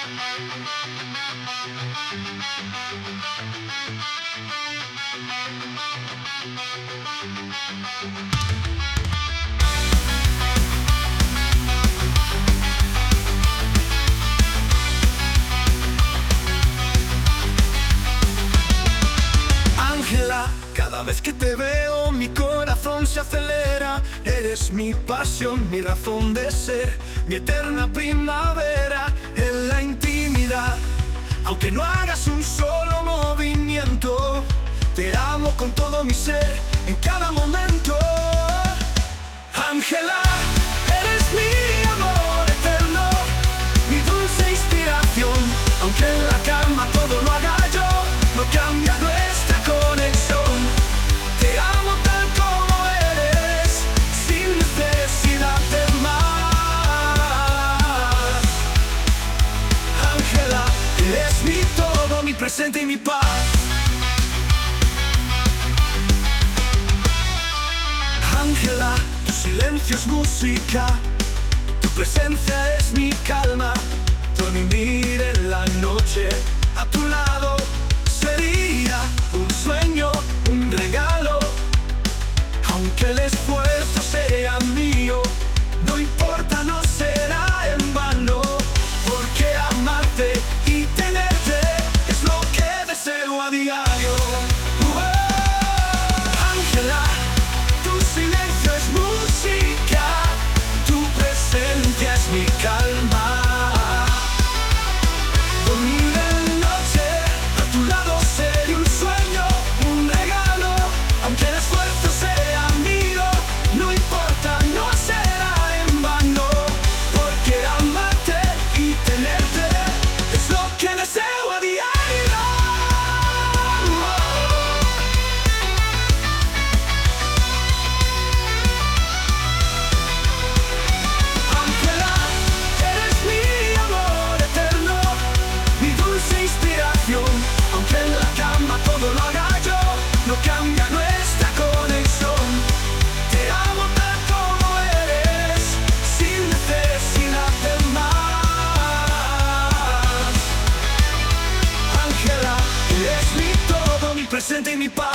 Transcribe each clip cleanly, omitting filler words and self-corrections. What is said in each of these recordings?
Ángela, cada vez que te veo mi corazón se acelera. Eres mi pasión, mi razón de ser, mi eterna primavera en la intimidad. Aunque no hagas un solo movimiento, te amo con todo mi ser, en cada momento. Ángela, eres mi amor eterno, mi dulce inspiración. Aunque en la cama todo lo haga yo, no cambia nuestra conexión. Te amo tal como eres, sin necesidad de más. Ángela, eres mi todo, mi presente y mi paz. Ángela, tu silencio es música, tu presencia es mi calma. Dormir en la noche a tu lado sería un sueño, un regalo. Aunque el esfuerzo sea mío, no importa, no será en vano. Porque amarte y tenerte es lo que deseo a diario. Ángela, tu silencio es música, tu presencia es mi calma. Dormir en noche a tu lado sería un sueño, un regalo. Aunque el esfuerzo sea mío, no importa, no será en vano. Porque amarte y tenerte es lo que deseo a diario. Ángela, eres mi amor eterno, mi dulce inspiración. Aunque en la cama todo lo haga yo, no cambia nuestra conexión. Te amo tal como eres, sin necesidad de más. Ángela, eres mi todo, mi presente y mi paz.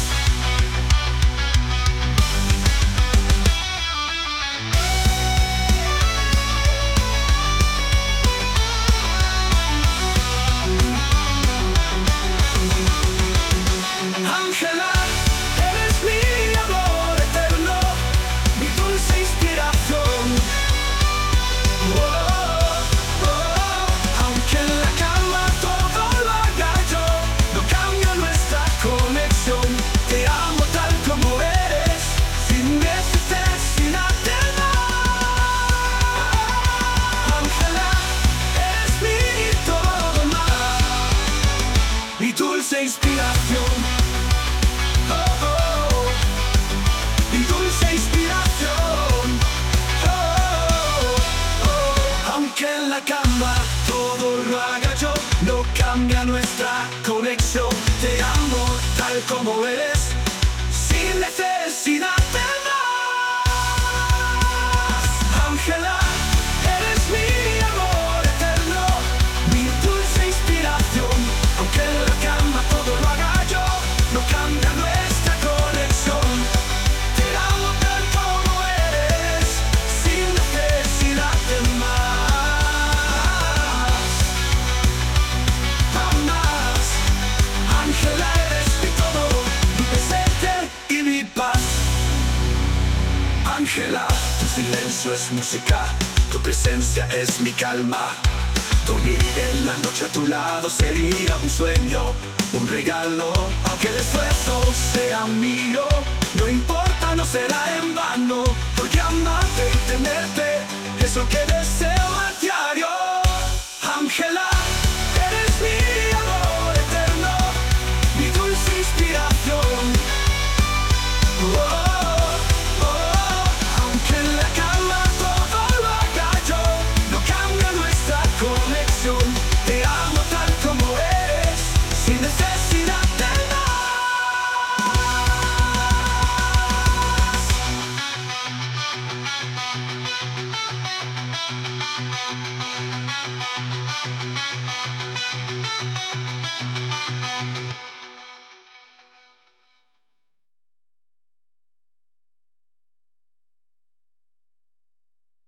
Ángela, eres mi amor eterno, mi dulce inspiración. Aunque en la cama todo lo haga yo, no cambia nuestra conexión. Te amo tal como eres, sin necesidad de más. Ángela, eres mi todo más, mi dulce inspiración. Mi dulce inspiración. Aunque en la cama todo lo haga yo, no cambia nuestra conexión. Te amo tal como eres, sin necesidad de más. Ángela, eres mi amor eterno, mi dulce inspiración. Aunque en la cama todo lo haga yo, no cambia nuestra conexión. Te amo tal como eres, sin necesidad de más. Jamás. Ángela, eres mi todo, mi presente y mi paz. Ángela, tu silencio es música, tu presencia es mi calma. Dormir en la noche a tu lado sería un sueño, un regalo. Aunque el esfuerzo sea mío, no importa, no será en vano. Porque amarte y tenerte es lo que deseo a diario. Ángela, eres mi amor eterno, mi dulce inspiración. Aunque en la cama todo lo haga yo, no cambia nuestra conexión. Te amo tal como eres, sin necesidad de más.